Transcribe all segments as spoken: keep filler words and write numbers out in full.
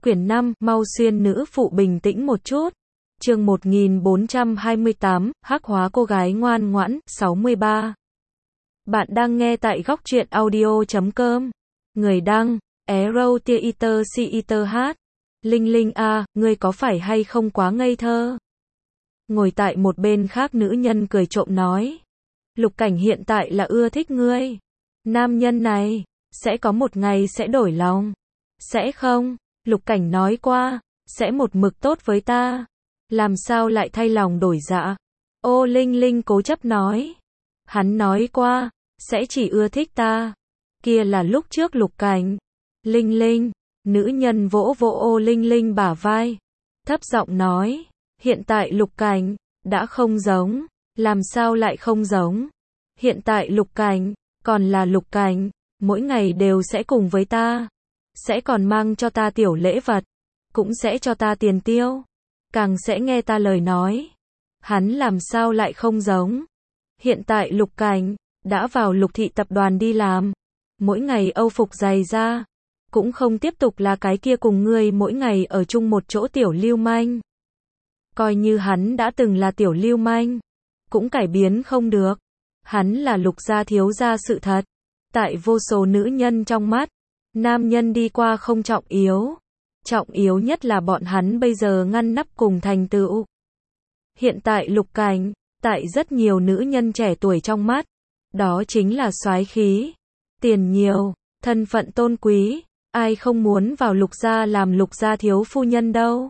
Quyển năm, mau xuyên nữ phụ bình tĩnh một chút. Chương một nghìn bốn trăm hai mươi tám, hắc hóa cô gái ngoan ngoãn, sáu mươi ba. Bạn đang nghe tại góc truyện audio chấm com. Người đăng, Arrow Theater Theater hát. Linh Linh a, ngươi có phải hay không quá ngây thơ? Ngồi tại một bên khác nữ nhân cười trộm nói. Lục Cảnh hiện tại là ưa thích ngươi. Nam nhân này, sẽ có một ngày sẽ đổi lòng. Sẽ không? Lục Cảnh nói qua, sẽ một mực tốt với ta. Làm sao lại thay lòng đổi dạ? Ô Linh Linh cố chấp nói. Hắn nói qua, sẽ chỉ ưa thích ta. Kia là lúc trước Lục Cảnh. Linh Linh, nữ nhân vỗ vỗ ô Linh Linh bả vai. Thấp giọng nói, hiện tại Lục Cảnh, đã không giống. Làm sao lại không giống? Hiện tại Lục Cảnh, còn là Lục Cảnh, mỗi ngày đều sẽ cùng với ta. Sẽ còn mang cho ta tiểu lễ vật. Cũng sẽ cho ta tiền tiêu. Càng sẽ nghe ta lời nói. Hắn làm sao lại không giống? Hiện tại Lục Cảnh, đã vào Lục thị tập đoàn đi làm. Mỗi ngày âu phục dày da. Cũng không tiếp tục là cái kia cùng ngươi mỗi ngày ở chung một chỗ tiểu lưu manh. Coi như hắn đã từng là tiểu lưu manh. Cũng cải biến không được. Hắn là Lục gia thiếu gia sự thật. Tại vô số nữ nhân trong mắt. Nam nhân đi qua không trọng yếu. Trọng yếu nhất là bọn hắn bây giờ ngăn nắp cùng thành tựu. Hiện tại Lục Cảnh, tại rất nhiều nữ nhân trẻ tuổi trong mắt, đó chính là soái khí, tiền nhiều, thân phận tôn quý, ai không muốn vào Lục gia làm Lục gia thiếu phu nhân đâu.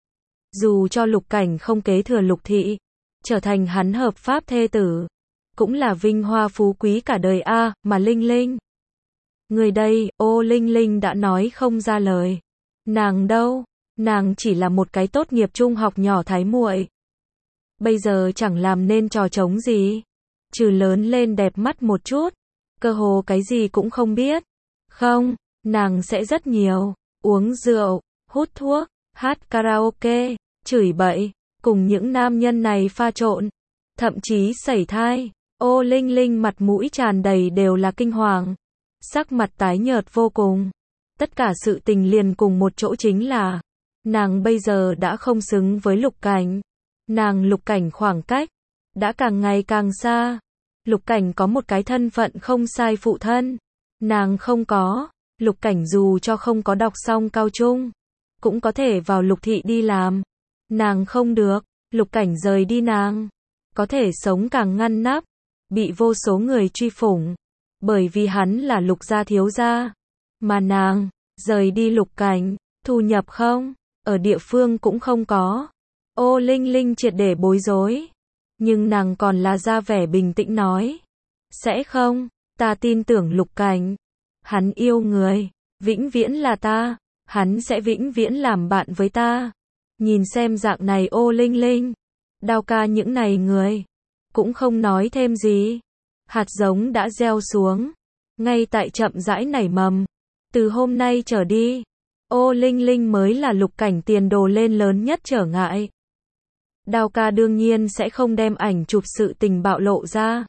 Dù cho Lục Cảnh không kế thừa Lục thị, trở thành hắn hợp pháp thê tử, cũng là vinh hoa phú quý cả đời a, mà Linh Linh. Người đây, ô Linh Linh đã nói không ra lời. Nàng đâu? Nàng chỉ là một cái tốt nghiệp trung học nhỏ thái muội. Bây giờ chẳng làm nên trò trống gì. Trừ lớn lên đẹp mắt một chút. Cơ hồ cái gì cũng không biết. Không, nàng sẽ rất nhiều. Uống rượu, hút thuốc, hát karaoke, chửi bậy, cùng những nam nhân này pha trộn. Thậm chí sẩy thai. Ô Linh Linh mặt mũi tràn đầy đều là kinh hoàng. Sắc mặt tái nhợt vô cùng. Tất cả sự tình liền cùng một chỗ chính là, nàng bây giờ đã không xứng với Lục Cảnh. Nàng Lục Cảnh khoảng cách, đã càng ngày càng xa. Lục Cảnh có một cái thân phận không sai phụ thân. Nàng không có. Lục Cảnh dù cho không có đọc xong cao trung, cũng có thể vào Lục thị đi làm. Nàng không được. Lục Cảnh rời đi nàng. Có thể sống càng ngăn nắp. Bị vô số người truy phủng. Bởi vì hắn là Lục gia thiếu gia. Mà nàng, rời đi Lục Cảnh, thu nhập không, ở địa phương cũng không có. Ô Linh Linh triệt để bối rối. Nhưng nàng còn là ra vẻ bình tĩnh nói. Sẽ không, ta tin tưởng Lục Cảnh. Hắn yêu người, vĩnh viễn là ta. Hắn sẽ vĩnh viễn làm bạn với ta. Nhìn xem dạng này ô Linh Linh. Đao ca những này người. Cũng không nói thêm gì. Hạt giống đã gieo xuống. Ngay tại chậm rãi nảy mầm. Từ hôm nay trở đi, ô Linh Linh mới là Lục Cảnh tiền đồ lên lớn nhất trở ngại. Đao ca đương nhiên sẽ không đem ảnh chụp sự tình bạo lộ ra.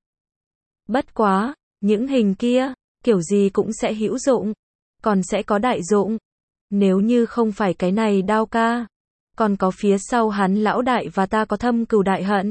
Bất quá, những hình kia, kiểu gì cũng sẽ hữu dụng, còn sẽ có đại dụng. Nếu như không phải cái này Đao ca, còn có phía sau hắn lão đại và ta có thâm cừu đại hận.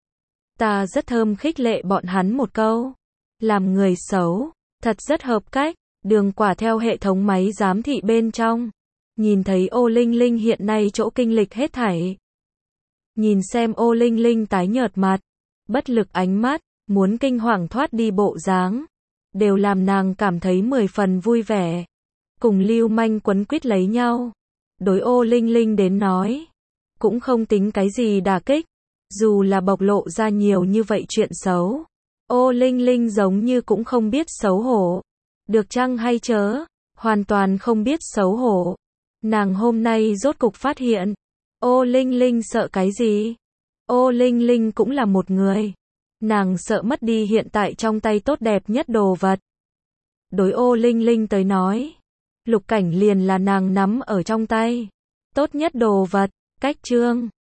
Ta rất thơm khích lệ bọn hắn một câu. Làm người xấu, thật rất hợp cách. Đường Quả theo hệ thống máy giám thị bên trong. Nhìn thấy ô Linh Linh hiện nay chỗ kinh lịch hết thảy. Nhìn xem ô Linh Linh tái nhợt mặt. Bất lực ánh mắt, muốn kinh hoàng thoát đi bộ dáng. Đều làm nàng cảm thấy mười phần vui vẻ. Cùng lưu manh quấn quýt lấy nhau. Đối ô Linh Linh đến nói. Cũng không tính cái gì đả kích. Dù là bộc lộ ra nhiều như vậy chuyện xấu. Ô Linh Linh giống như cũng không biết xấu hổ. Được chăng hay chớ, hoàn toàn không biết xấu hổ. Nàng hôm nay rốt cục phát hiện. Ô Linh Linh sợ cái gì? Ô Linh Linh cũng là một người. Nàng sợ mất đi hiện tại trong tay tốt đẹp nhất đồ vật. Đối ô Linh Linh tới nói. Lục Cảnh liền là nàng nắm ở trong tay. Tốt nhất đồ vật, cách chương.